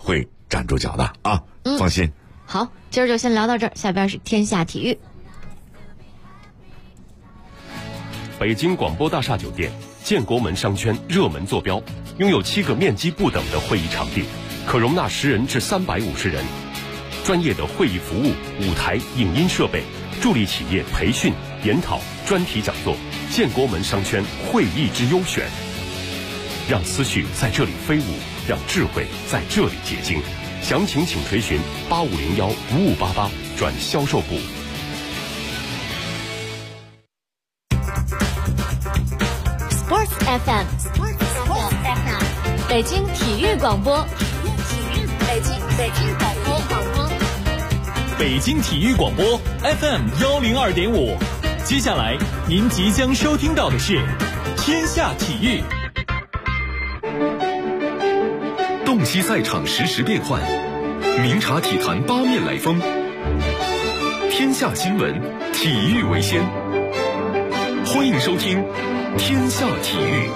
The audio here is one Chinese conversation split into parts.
会站住脚的啊，放心。 好，今儿就先聊到这儿，下边是天下体育。 北京广播大厦酒店建国门商圈热门坐标，拥有7个面积不等的会议场地，可容纳10人至350人。专业的会议服务、舞台、影音设备，助力企业培训、研讨、专题讲座。建国门商圈会议之优选，让思绪在这里飞舞，让智慧在这里结晶。详情请垂询8501-5588转销售部。 Sports FM， 北京体育广播，北京广播， 北京体育广播 FM102.5。接下来您即将收听到的是天下体育。 洞悉赛场实时变幻，明察体坛八面来风。天下新闻，体育为先。欢迎收听天下体育。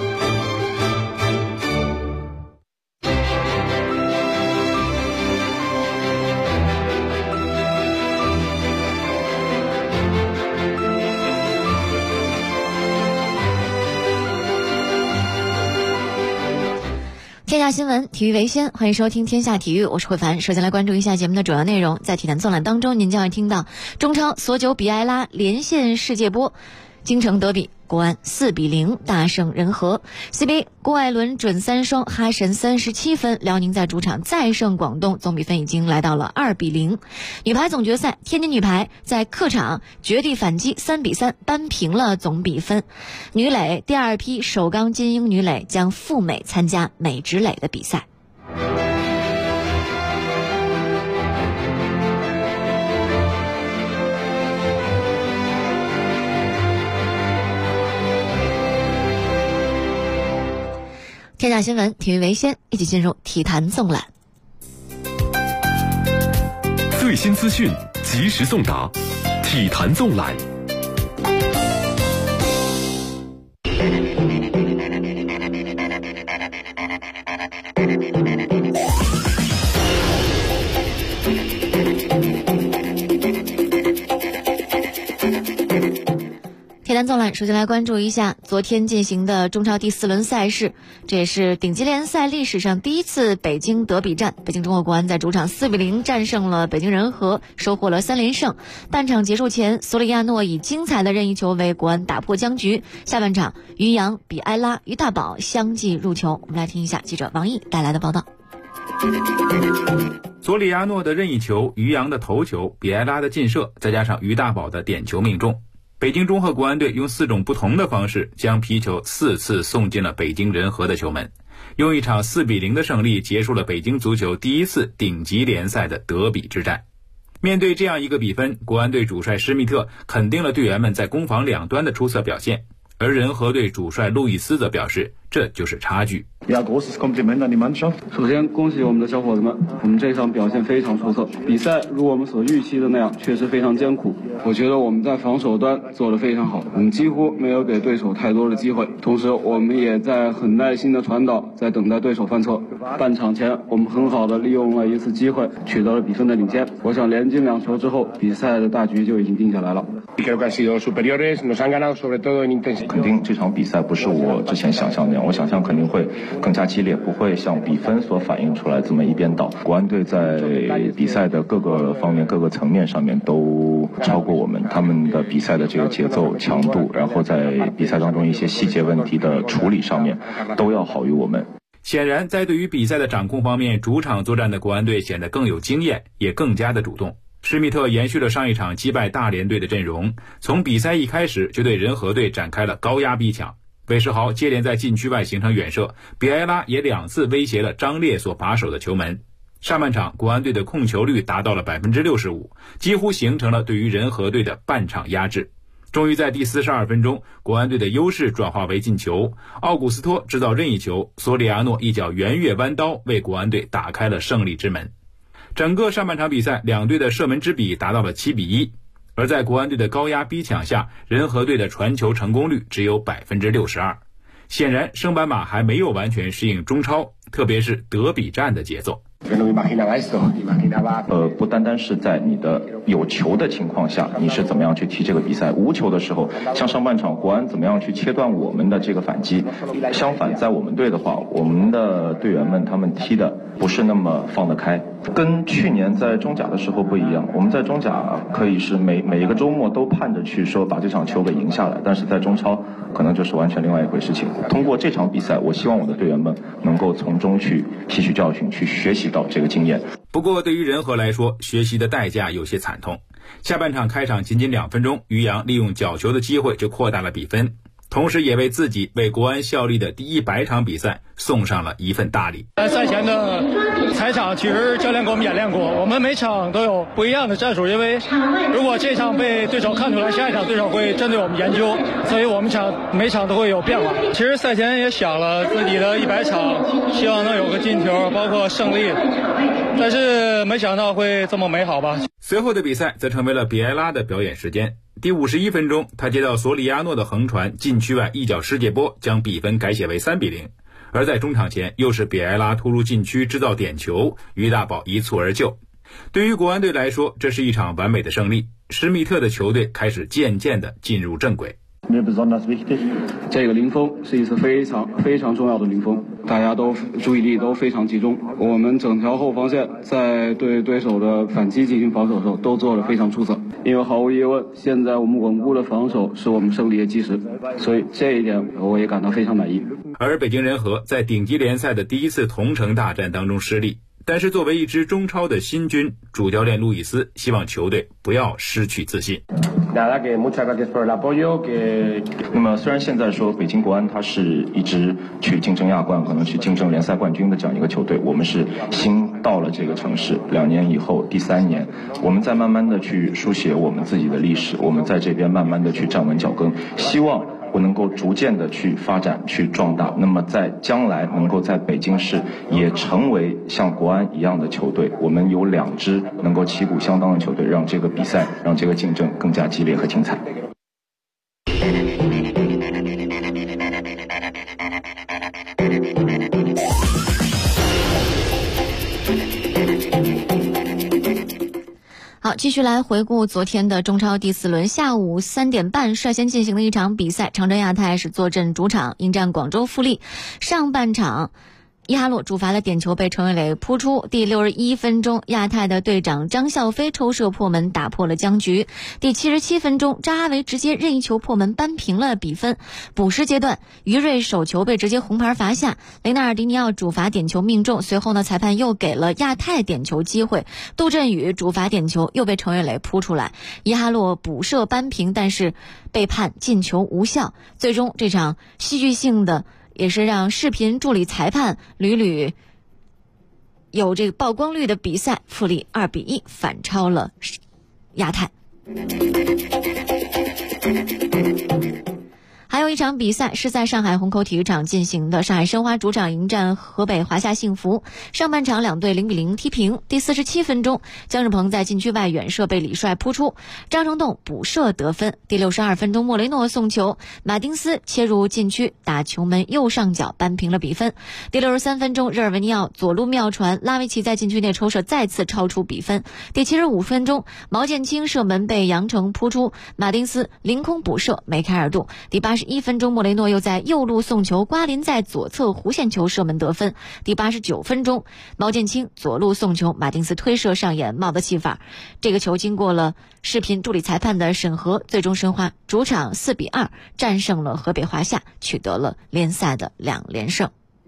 天下新闻，体育为先，欢迎收听天下体育，我是慧凡。首先来关注一下节目的主要内容。在体坛纵览当中，您将会听到中超索9比埃拉连线世界波，京城德比国安4-0大胜人和。 CBA 郭艾伦准3双，哈神37分，辽宁在主场再胜广东，总比分已经来到了2-0。女排总决赛，天津女排在客场绝地反击3-3扳平了总比分。女垒第2批首钢金鹰女垒将赴美参加美职垒的比赛。天下新闻，体育为先，一起进入体坛纵览。 最新资讯，及时送达，体坛纵览。 体坛纵览，首先来关注一下昨天进行的中超第4轮赛事，这也是顶级联赛历史上第一次北京德比战。北京中赫国安在主场4-0战胜了北京人和，收获了3连胜。半场结束前，索里亚诺以精彩的任意球为国安打破僵局。下半场，于洋、比埃拉、于大宝相继入球。我们来听一下记者王毅带来的报道。 索里亚诺的任意球、于洋的头球、比埃拉的劲射，再加上于大宝的点球命中。北京中赫国安队用4种不同的方式将皮球4次送进了北京人和的球门，用一场4-0的胜利结束了北京足球第一次顶级联赛的德比之战。面对这样一个比分，国安队主帅施密特肯定了队员们在攻防两端的出色表现，而人和队主帅路易斯则表示，这就是差距。 首先恭喜我们的小伙子们，我们这场表现非常出色，比赛如我们所预期的那样，确实非常艰苦。我觉得我们在防守端做得非常好，我们几乎没有给对手太多的机会，同时我们也在很耐心的传导，在等待对手犯错。半场前我们很好的利用了一次机会，取得了比分的领先。我想连进2球之后，比赛的大局就已经定下来了。 肯定这场比赛不是我之前想象那样，我想象肯定会更加激烈，不会像比分所反映出来这么一边倒。国安队在比赛的各个方面、各个层面上面都超过我们，他们的比赛的这个节奏、强度，然后在比赛当中一些细节问题的处理上面都要好于我们。 显然，在对于比赛的掌控方面，主场作战的国安队显得更有经验，也更加的主动。施密特延续了上一场击败大连队的阵容，从比赛一开始就对人和队展开了高压逼抢。韦世豪接连在禁区外形成远射，比埃拉也2次威胁了张烈所把守的球门。上半场国安队的控球率达到了 65%， 几乎形成了对于人和队的半场压制。终于在第42分钟，国安队的优势转化为进球，奥古斯托制造任意球，索里亚诺一脚圆月弯刀为国安队打开了胜利之门。整个上半场比赛，两队的射门之比达到了7-1，而在国安队的高压逼抢下，人和队的传球成功率只有 62%。显然，升班马还没有完全适应中超，特别是德比战的节奏。 不单单是在你的有球的情况下，你是怎么样去踢这个比赛，无球的时候，像上半场国安怎么样去切断我们的这个反击。相反，在我们队的话，我们的队员们他们踢的不是那么放得开，跟去年在中甲的时候不一样。我们在中甲可以是每一个周末都盼着去说把这场球给赢下来，但是在中超可能就是完全另外一回事情。通过这场比赛，我希望我的队员们能够从中去吸取教训，去学习到这个经验。 不过对于人和来说，学习的代价有些惨痛。下半场开场仅2分钟，于洋利用角球的机会就扩大了比分，同时也为自己为国安效力的第100场比赛送上了一份大礼。 赛前的采场其实教练给我们演练过，我们每场都有不一样的战术，因为如果这场被对手看出来，下一场对手会针对我们研究，所以我们每场都会有变化。其实赛前也想了自己的100场，希望能有个进球，包括胜利，但是没想到会这么美好吧。 随后的比赛则成为了比埃拉的表演时间。第51分钟，他接到索里亚诺的横传，禁区外一脚世界波，将比分改写为3-0。而在中场前，又是比埃拉突入禁区制造点球，于大宝一蹴而就。对于国安队来说，这是一场完美的胜利。施密特的球队开始渐渐地进入正轨。 这个零封是一次非常重要的零封，大家都注意力都非常集中。我们整条后防线在对对手的反击进行防守的时候都做得非常出色，因为毫无疑问，现在我们稳固的防守是我们胜利的基石，所以这一点我也感到非常满意。 而北京人和在顶级联赛的第一次同城大战当中失利，但是作为一支中超的新军，主教练路易斯希望球队不要失去自信。 那么虽然现在说北京国安它是一支去竞争亚冠，可能去竞争联赛冠军的这样一个球队，我们是新到了这个城市，2年以后第3年，我们在慢慢的去书写我们自己的历史，我们在这边慢慢的去站稳脚跟，希望我能够逐渐的去发展去壮大，那么在将来能够在北京市也成为像国安一样的球队，我们有2支能够旗鼓相当的球队，让这个比赛让这个竞争更加激烈和精彩。 好，继续来回顾昨天的中超第4轮，下午3点半率先进行的一场比赛，长春亚泰是坐镇主场迎战广州富力。上半场伊哈洛主罚的点球被陈伟磊扑出，第61分钟，亚泰的队长张孝飞抽射破门打破了僵局。第77分钟，扎哈维直接任意球破门扳平了比分。补时阶段，于瑞手球被直接红牌罚下，雷纳尔迪尼奥主罚点球命中，随后呢，裁判又给了亚泰点球机会，杜振宇主罚点球又被陈伟磊扑出来，伊哈洛补射扳平，但是被判进球无效。最终这场戏剧性的也是让视频助理裁判屡屡有这个曝光率的比赛，富力2-1反超了亚泰。还有一场比赛是在上海虹口体育场进行的，上海申花主场迎战河北华夏幸福。上半场2队0-0踢平。第47分钟，姜日鹏在禁区外远射被李帅扑出，张成栋补射得分。第62分钟，莫雷诺送球，马丁斯切入禁区打球门右上角扳平了比分。第63分钟，日尔维尼奥左路妙传，拉维奇在禁区内抽射再次超出比分。第75分钟，毛剑卿射门被杨成扑出，马丁斯凌空补射梅开二度。第81分钟，莫雷诺又在右路送球，瓜林在左侧弧线球射门得分。第89分钟，毛剑卿左路送球，马丁斯推射上演帽子戏法。这个球经过了视频助理裁判的审核，最终申花主场4-2战胜了河北华夏，取得了联赛的2连胜。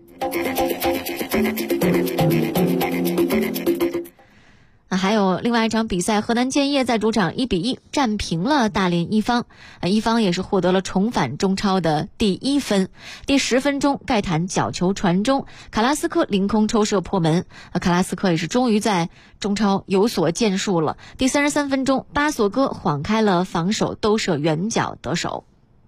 还有另外一场比赛，河南建业在主场1-1战平了大连一方，一方也是获得了重返中超的第1分。第10分钟，盖坦角球传中，卡拉斯科凌空抽射破门，卡拉斯科也是终于在中超有所建树了。第33分钟，巴索戈晃开了防守，兜射远角得手。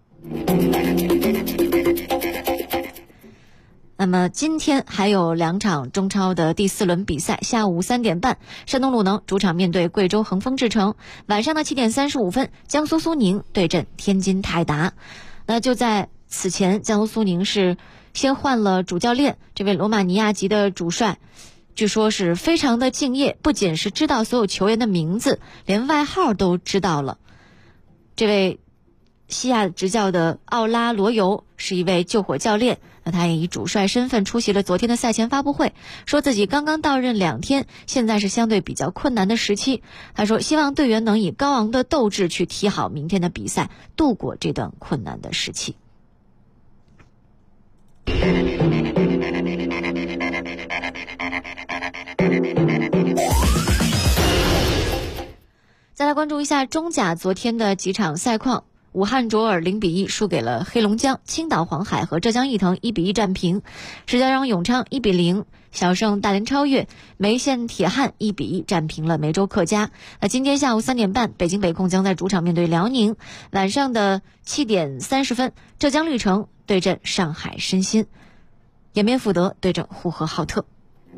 那么今天还有2场中超的第4轮比赛，下午3点半，山东鲁能主场面对贵州恒丰智诚，晚上的7点35分，江苏苏宁对阵天津泰达。那就在此前，江苏苏宁是先换了主教练，这位罗马尼亚籍的主帅据说是非常的敬业，不仅是知道所有球员的名字，连外号都知道了。这位西亚执教的奥拉罗尤是一位救火教练，那他也以主帅身份出席了昨天的赛前发布会，说自己刚刚到任2天，现在是相对比较困难的时期。他说希望队员能以高昂的斗志去踢好明天的比赛，度过这段困难的时期。再来关注一下中甲昨天的几场赛况。武汉卓尔0-1输给了黑龙江，青岛黄海和浙江毅腾1-1战平，石家庄永昌1-0小胜大连超越，梅县铁汉1-1战平了梅州客家。那今天下午3点半，北京北控将在主场面对辽宁，晚上的7点30分，浙江绿城对阵上海申鑫，延边富德对阵呼和浩特。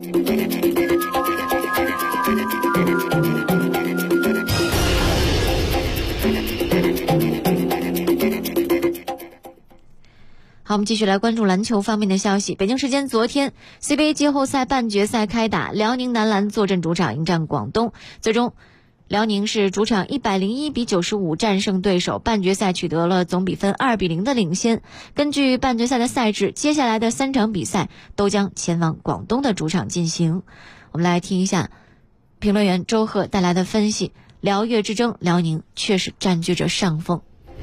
好，我们继续来关注篮球方面的消息。北京时间昨天 CBA 季后赛半决赛开打，辽宁男篮坐镇主场迎战广东，最终辽宁是主场101-95战胜对手，半决赛取得了总比分2-0的领先。根据半决赛的赛制，接下来的3场比赛都将前往广东的主场进行。我们来听一下评论员周贺带来的分析，辽粤之争，辽宁确实占据着上风。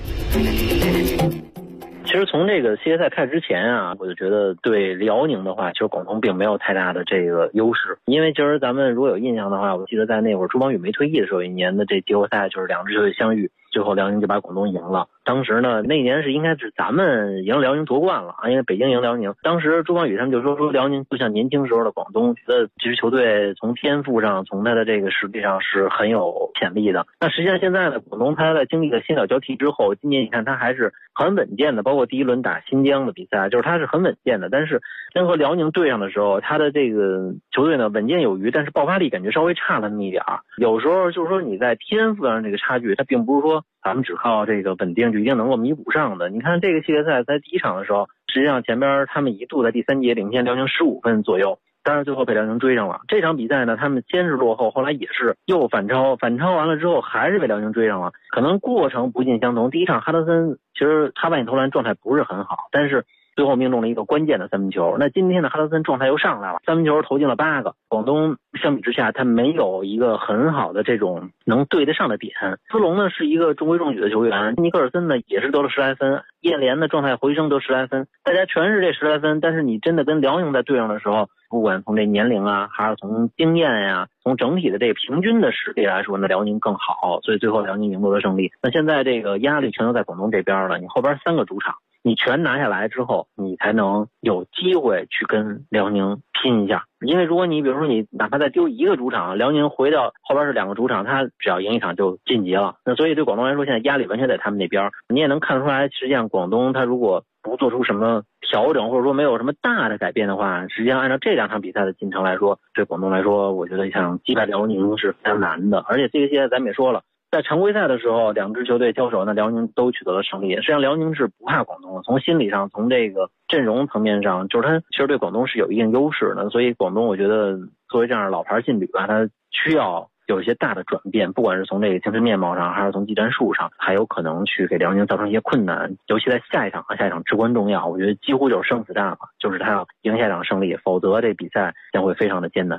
其实从这个系列赛开始之前啊，我就觉得对辽宁的话，其实广东并没有太大的这个优势。因为其实咱们如果有印象的话，我记得在那会儿朱芳雨没退役的时候，一年的这季后赛就是2支球队相遇，最后辽宁就把广东赢了。当时呢，那年是应该是咱们赢辽宁夺冠了啊，因为北京赢辽宁。当时朱芳雨他们就说辽宁就像年轻时候的广东，觉得这支球队从天赋上，从他的这个实力上是很有潜力的。那实际上现在呢，广东他在经历了先脚交替之后，今年你看他还是很稳健的，包括第一轮打新疆的比赛，就是他是很稳健的。但是真和辽宁对上的时候，他的这个球队呢稳健有余，但是爆发力感觉稍微差了那么一点儿。有时候就是说你在天赋上这个差距，它并不是说咱们只靠这个稳定就一定能够弥补上的。你看这个系列赛在第一场的时候，实际上前边他们一度在第3节领先辽宁15分左右，但是最后被辽宁追上了。这场比赛呢，他们先是落后，后来也是又反超完了之后还是被辽宁追上了，可能过程不尽相同。第一场哈德森其实他半夜投篮状态不是很好，但是最后命中了一个关键的3分球。那今天的哈德森状态又上来了，3分球投进了8个。广东相比之下，他没有一个很好的这种能对得上的点。斯隆呢是一个中规中矩的球员，尼克尔森呢也是得了10来分，叶莲的状态回升得10来分，大家全是这10来分。但是你真的跟辽宁在对上的时候，不管从这年龄啊，还是从经验呀，从整体的这个平均的实力来说，那辽宁更好，所以最后辽宁赢得了胜利。那现在这个压力全都在广东这边了，你后边3个主场你全拿下来之后，你才能有机会去跟辽宁拼一下。因为如果你比如说你哪怕再丢1个主场，辽宁回到后边是2个主场，他只要赢1场就晋级了。那所以对广东来说，现在压力完全在他们那边。你也能看出来，实际上广东他如果不做出什么调整，或者说没有什么大的改变的话，实际上按照这2场比赛的进程来说，对广东来说，我觉得想击败辽宁是非常难的。而且这个现在咱们也说了，在常规赛的时候，2支球队交手，那辽宁都取得了胜利。实际上辽宁是不怕广东的，从心理上，从这个阵容层面上，就是他其实对广东是有一定优势的。所以广东我觉得作为这样的老牌劲旅吧，他需要有一些大的转变，不管是从这个精神面貌上，还是从技战术上，还有可能去给辽宁造成一些困难。尤其在下一场至关重要，我觉得几乎就是生死战了，就是他要赢下一场胜利，否则这比赛将会非常的艰难。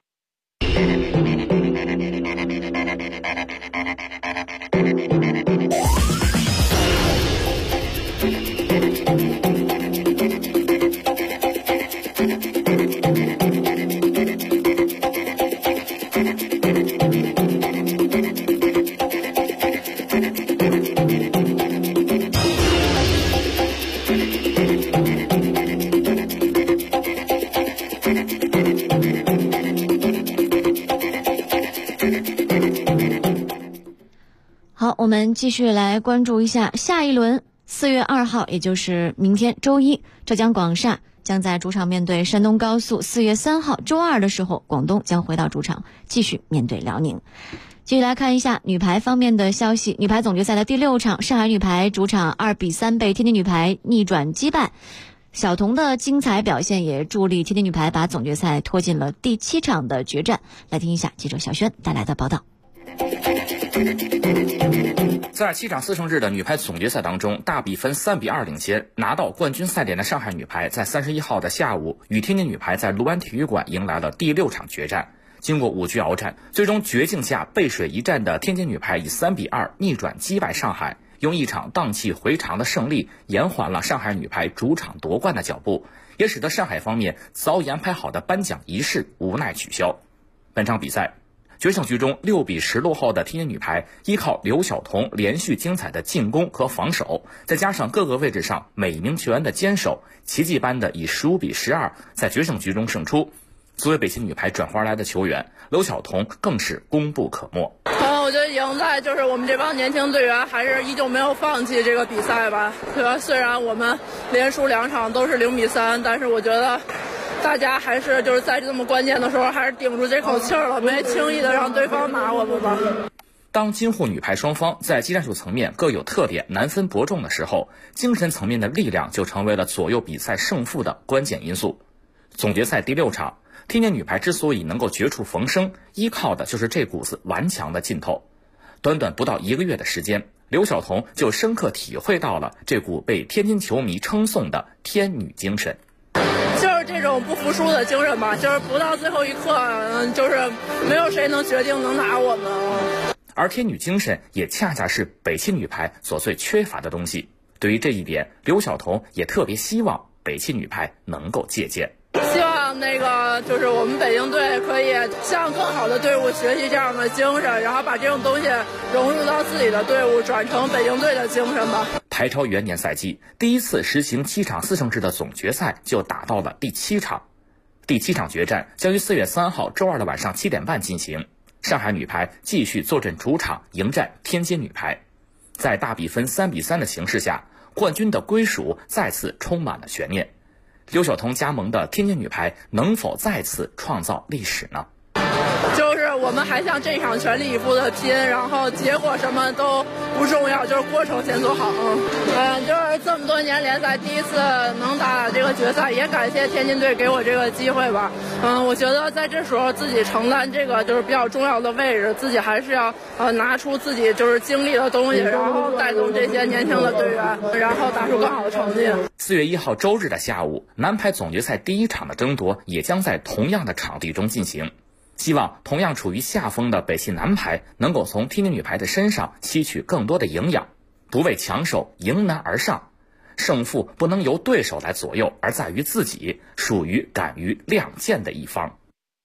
好，我们继续来关注一下下一轮4月2号，也就是明天周一，浙江广厦将在主场面对山东高速。4月3号周二的时候，广东将回到主场继续面对辽宁。继续来看一下女排方面的消息。女排总决赛的第6场，上海女排主场2-3被天津女排逆转击败。 小童的精彩表现也助力天津女排把总决赛拖进了第7场的决战。来听一下记者小轩带来的报道。 在7场4胜制的女排总决赛当中，大比分3-2领先，拿到冠军赛点的上海女排在31号的下午与天津女排在卢湾体育馆迎来了第6场决战。经过5局鏖战，最终绝境下背水一战的天津女排以3-2逆转击败上海，用一场荡气回肠的胜利延缓了上海女排主场夺冠的脚步，也使得上海方面早已安排好的颁奖仪式无奈取消。本场比赛决胜局中6-10落后的天津女排，依靠刘晓彤连续精彩的进攻和防守，再加上各个位置上每一名球员的坚守，奇迹般的以15-12在决胜局中胜出。作为北京女排转化而来的球员，刘晓彤更是功不可没。 我觉得赢在就是我们这帮年轻队员还是依旧没有放弃这个比赛吧，对吧？虽然我们连输2场都是0-3，但是我觉得大家还是就是在这么关键的时候还是顶住这口气了，没轻易的让对方拿我们吧。 当今沪女排双方在技战术层面各有特点，难分伯仲的时候，精神层面的力量就成为了左右比赛胜负的关键因素。总决赛第6场，天津女排之所以能够绝处逢生，依靠的就是这股子顽强的劲头。短短不到1个月的时间，刘晓彤就深刻体会到了这股被天津球迷称颂的天女精神。 就是这种不服输的精神吧，就是不到最后一刻，就是没有谁能决定能拿我们。 而天女精神也恰恰是北汽女排所最缺乏的东西。对于这一点，刘晓彤也特别希望北汽女排能够借鉴。 希望就是我们北京队可以向更好的队伍学习这样的精神，然后把这种东西融入到自己的队伍，转成北京队的精神吧。 台超元年赛季第一次实行7场4胜制的总决赛就打到了第7场。第7场决战将于4月3号周二的晚上7点半进行。上海女排继续坐镇主场迎战天津女排。在大比分3-3的形势下，冠军的归属再次充满了悬念。刘晓彤加盟的天津女排能否再次创造历史呢？ 就是我们还想这场全力以赴的拼，然后结果什么都不重要，就是过程先做好。就是这么多年联赛第一次能打这个决赛，也感谢天津队给我这个机会吧。我觉得在这时候自己承担这个就是比较重要的位置，自己还是要拿出自己就是经历的东西，然后带动这些年轻的队员，然后打出更好的成绩。 4月1号周日的下午，男排总决赛第1场的争夺也将在同样的场地中进行。希望同样处于下风的北汽男排能够从天津女排的身上吸取更多的营养，不畏强手，迎难而上。胜负不能由对手来左右，而在于自己，属于敢于亮剑的一方。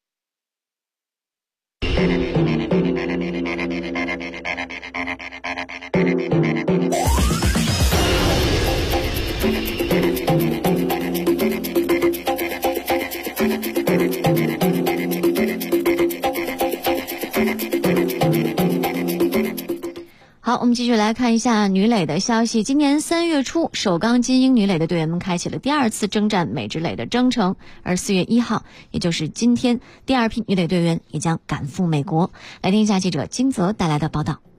好，我们继续来看一下女垒的消息。今年3月初，首钢金鹰女垒的队员们开启了第2次征战美职垒的征程，而4月1号，也就是今天，第2批女垒队员也将赶赴美国。来听一下记者金泽带来的报道。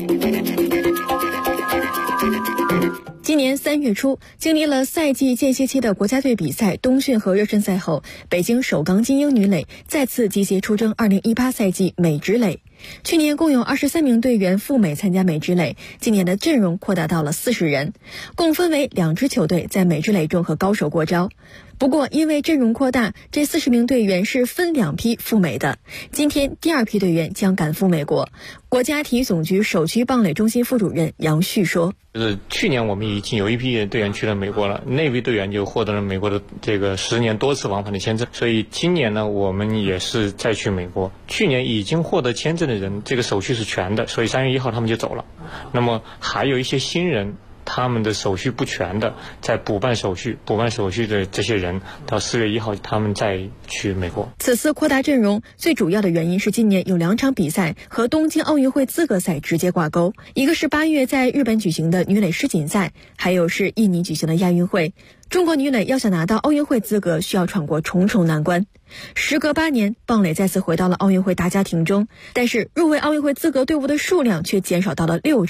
今年3月初，经历了赛季间歇期的国家队比赛、冬训和热身赛后，北京首钢金鹰女垒再次集结出征2018赛季美职垒。去年共有23名队员赴美参加美职垒，今年的阵容扩大到了40人，共分为2支球队在美职垒中和高手过招。不过因为阵容扩大，这40名队员是分2批赴美的。今天第2批队员将赶赴美国。国家体育总局首区棒垒中心副主任杨旭说， 去年我们已经有一批队员去了美国了，那批队员就获得了美国的这个10年多次往返的签证，所以今年呢我们也是再去美国。去年已经获得签证的人，这个手续是全的，所以3月1号他们就走了。那么还有一些新人，他们的手续不全的，在补办手续的这些人，到4月1号他们再去美国。 此次扩大阵容最主要的原因是今年有2场比赛和东京奥运会资格赛直接挂钩，一个是8月在日本举行的女垒世锦赛，还有是印尼举行的亚运会。中国女垒要想拿到奥运会资格，需要闯过重重难关。时隔8年，棒垒再次回到了奥运会大家庭中，但是入围奥运会资格队伍的数量却减少到了6支。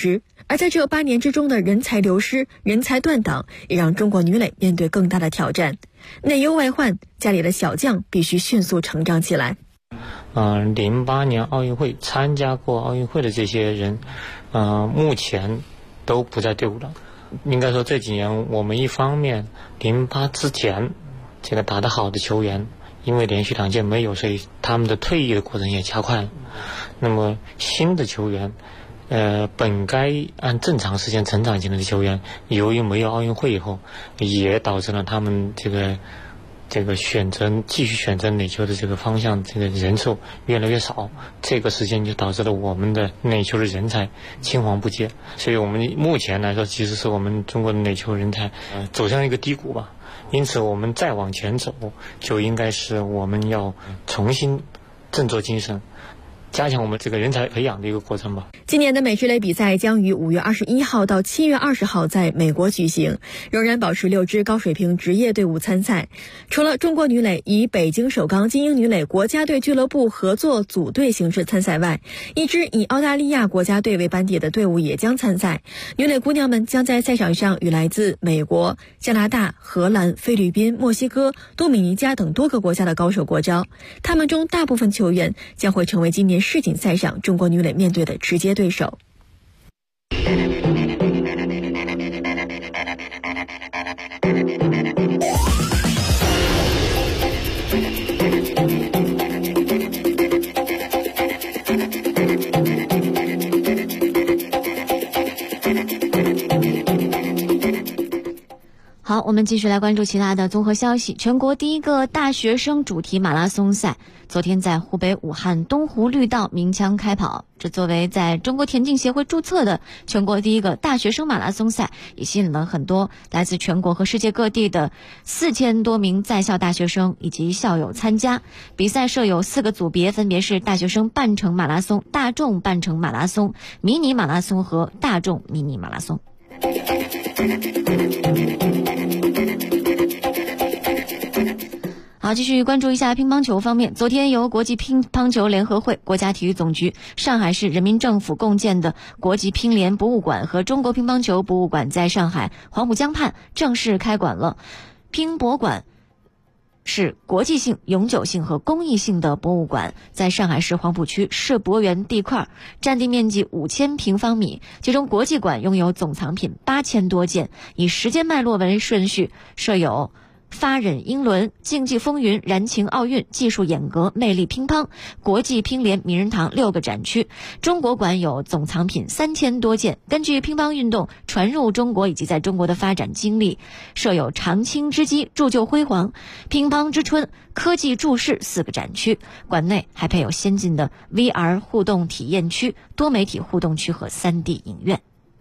而在这8年之中的人才流失、人才断档，也让中国女垒面对更大的挑战。内忧外患，家里的小将必须迅速成长起来。 08年奥运会参加过奥运会的这些人，目前都不在队伍了。应该说这几年我们一方面08之前这个打得好的球员，因为连续2届没有，所以他们的退役的过程也加快了。那么新的球员，本该按正常时间成长起来的球员，由于没有奥运会以后，也导致了他们这个继续选择垒球的这个方向，这个人数越来越少，这个时间就导致了我们的垒球的人才青黄不接。所以我们目前来说，其实是我们中国的垒球人才走向一个低谷吧。因此我们再往前走，就应该是我们要重新振作精神，加强我们这个人才培养的一个过程吧。 今年的美职类比赛将于5月21号到7月20号在美国举行，仍然保持6支高水平职业队伍参赛。除了中国女垒以北京首钢精英女垒国家队俱乐部合作组队形式参赛外，1支以澳大利亚国家队为班底的队伍也将参赛。女垒姑娘们将在赛场上与来自美国、加拿大、荷兰、菲律宾、墨西哥、多米尼加等多个国家的高手过招，她们中大部分球员将会成为今年世锦赛上中国女垒面对的直接对手。 好，我们继续来关注其他的综合消息。全国第一个大学生主题马拉松赛昨天在湖北武汉东湖绿道鸣枪开跑。这作为在中国田径协会注册的全国第一个大学生马拉松赛，也吸引了很多来自全国和世界各地的4000多名在校大学生以及校友参加。比赛设有4个组别，分别是大学生半程马拉松、大众半程马拉松、迷你马拉松和大众迷你马拉松。好，继续关注一下乒乓球方面。昨天由国际乒乓球联合会、国家体育总局、上海市人民政府共建的国际乒联博物馆和中国乒乓球博物馆在上海黄浦江畔正式开馆了。乒博馆是国际性、永久性和公益性的博物馆，在上海市黄浦区世博园地块，占地面积5000平方米，其中国际馆拥有总藏品8000多件，以时间脉络为顺序，设有发轫英伦、竞技风云、燃情奥运、技术演革、魅力乒乓、国际乒联名人堂6个展区。中国馆有总藏品3000多件，根据乒乓运动传入中国以及在中国的发展经历，设有长青之机、铸就辉煌、乒乓之春、科技注释4个展区。馆内还配有先进的 VR 互动体验区、多媒体互动区和 3D 影院。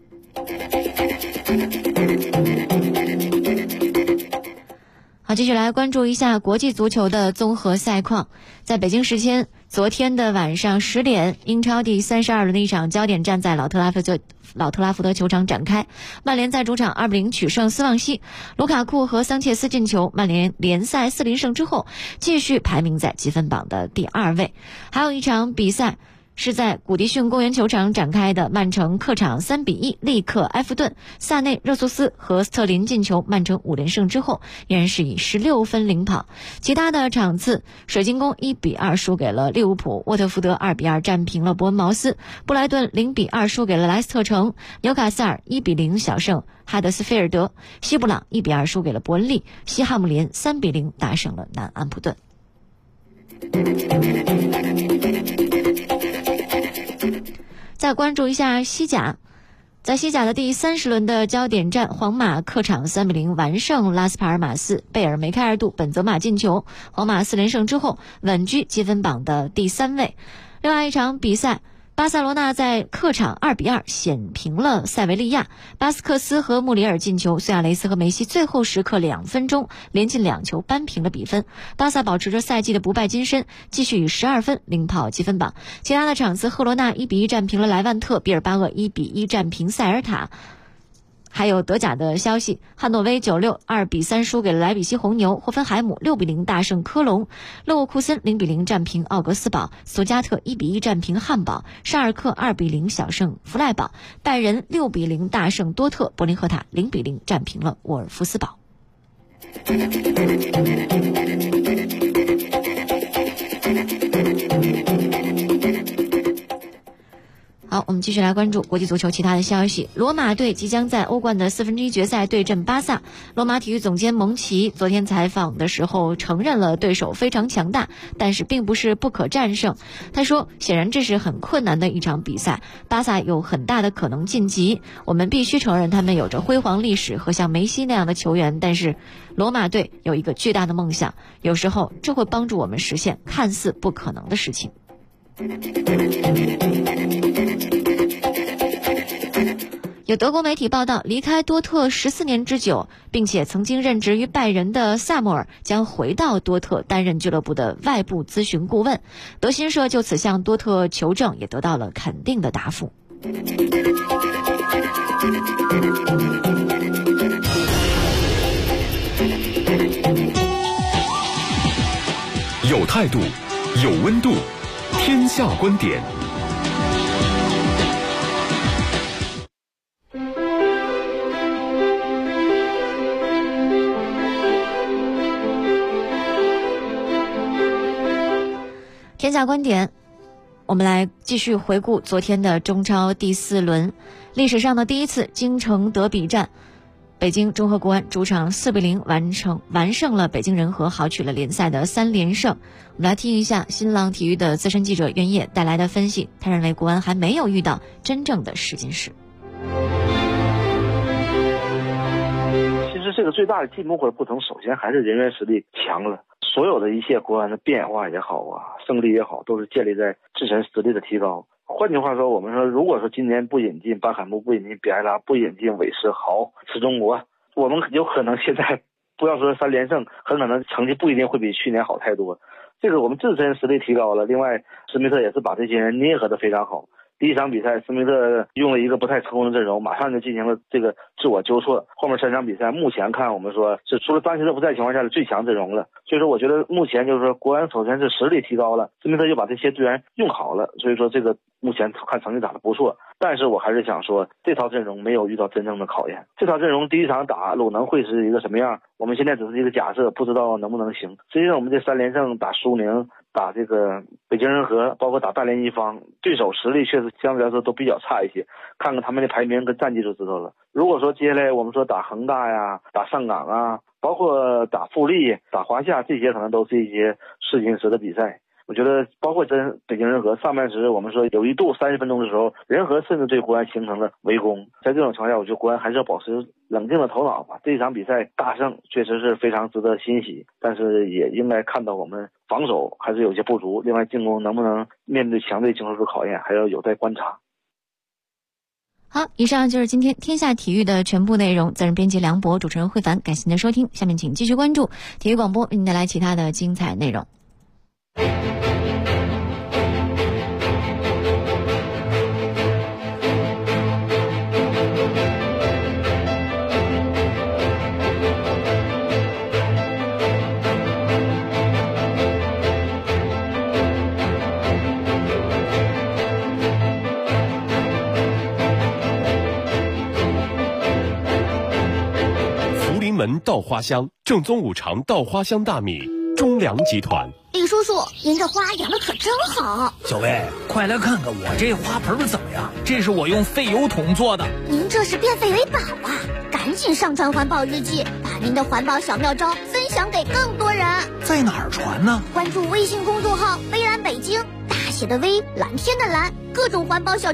好，继续来关注一下国际足球的综合赛况。在北京时间昨天的晚上10点，英超第32轮的一场焦点战在老特拉福德球场展开。曼联在主场2-0取胜斯旺西，卢卡库和桑切斯进球，曼联联赛4连胜之后继续排名在积分榜的第2位。还有一场比赛是在古迪逊公园球场展开的，曼城客场3-1力克埃弗顿，萨内、热苏斯和斯特林进球，曼城5连胜之后依然是以16分领跑。其他的场次，水晶宫1-2输给了利物浦，沃特福德2-2战平了伯恩茅斯，布莱顿0-2输给了莱斯特城，纽卡斯尔1-0小胜哈德斯菲尔德，西布朗1-2输给了伯恩利，西汉姆联3-0大胜了南安普顿。再关注一下西甲，在西甲的第30轮的焦点战，皇马客场3-0完胜拉斯帕尔马斯，贝尔梅开二度，本泽马进球，皇马4连胜之后稳居积分榜的第3位。另外一场比赛，巴塞罗那在客场2-2险平了塞维利亚，巴斯克斯和穆里尔进球，苏亚雷斯和梅西最后时刻2分钟连进2球扳平了比分。巴萨保持着赛季的不败金身，继续以12分领跑积分榜。其他的场次，赫罗纳1-1战平了莱万特，毕尔巴鄂1-1战平塞尔塔， 还有德甲的消息，汉诺威96 2-3输给了莱比锡红牛，霍芬海姆6-0大胜科隆，勒沃库森0-0战平奥格斯堡，苏加特1-1战平汉堡，沙尔克2-0小胜弗赖堡，拜仁6-0大胜多特，柏林赫塔0-0战平了沃尔夫斯堡。好，我们继续来关注国际足球其他的消息。罗马队即将在欧冠的1/4决赛对阵巴萨。罗马体育总监蒙奇昨天采访的时候承认了对手非常强大，但是并不是不可战胜。他说，显然这是很困难的一场比赛，巴萨有很大的可能晋级，我们必须承认他们有着辉煌历史和像梅西那样的球员，但是罗马队有一个巨大的梦想，有时候这会帮助我们实现看似不可能的事情。有德国媒体报道，离开多特14年之久，并且曾经任职于拜仁的萨默尔将回到多特担任俱乐部的外部咨询顾问。德新社就此向多特求证，也得到了肯定的答复。 有态度，有温度，天下观点。 天下观点，我们来继续回顾昨天的中超第4轮，历史上的第一次京城德比战，北京中赫国安主场4-0完胜了北京人和，豪取了联赛的3连胜。我们来听一下新浪体育的资深记者袁烨带来的分析，他认为国安还没有遇到真正的试金石。 其实这个最大的进步或者不同，首先还是人员实力强了。所有的一切国安的变化也好啊，胜利也好，都是建立在自身实力的提高。换句话说，我们说，如果说今年不引进班海木，不引进比埃拉，不引进韦世豪、池中国，我们有可能现在不要说3连胜，很可能成绩不一定会比去年好太多。这个我们自身实力提高了，另外施密特也是把这些人捏合得非常好。第一场比赛，施密特用了一个不太成功的阵容，马上就进行了这个自我纠错。后面3场比赛，目前看我们说是除了当希特不在情况下的最强阵容了。所以说，我觉得目前就是说，国安首先是实力提高了，施密特又把这些队员用好了，所以说这个目前看成绩打得不错。但是我还是想说，这套阵容没有遇到真正的考验。这套阵容第一场打鲁能会是一个什么样？我们现在只是一个假设，不知道能不能行。实际上，我们这3连胜打苏宁，打这个北京人和，包括打大连一方，对手实力确实相对来说都比较差一些。看看他们的排名跟战绩就知道了。如果说接下来我们说打恒大呀、打上港啊，包括打富力、打华夏，这些可能都是一些试金石的比赛。我觉得包括北京人和上半时，我们说有一度30分钟的时候，人和甚至对国安形成了围攻。在这种情况下，我觉得国安还是要保持冷静的头脑吧。这一场比赛大胜确实是非常值得欣喜，但是也应该看到我们防守还是有些不足，另外进攻能不能面对强队经受住考验，还要有待观察。 好，以上就是今天天下体育的全部内容。责任编辑梁博，主持人慧凡，感谢您的收听。下面请继续关注体育广播，为您带来其他的精彩内容。 门稻花香正宗五常稻花香大米，中粮集团。 李叔叔，您这花养的可真好。 小薇，快来看看我这花盆怎么样？这是我用废油桶做的。 您这是变废为宝啊！赶紧上传环保日记，把您的环保小妙招分享给更多人。 在哪儿传呢？ 关注微信公众号“微蓝北京”，大写的微，蓝天的蓝，各种环保小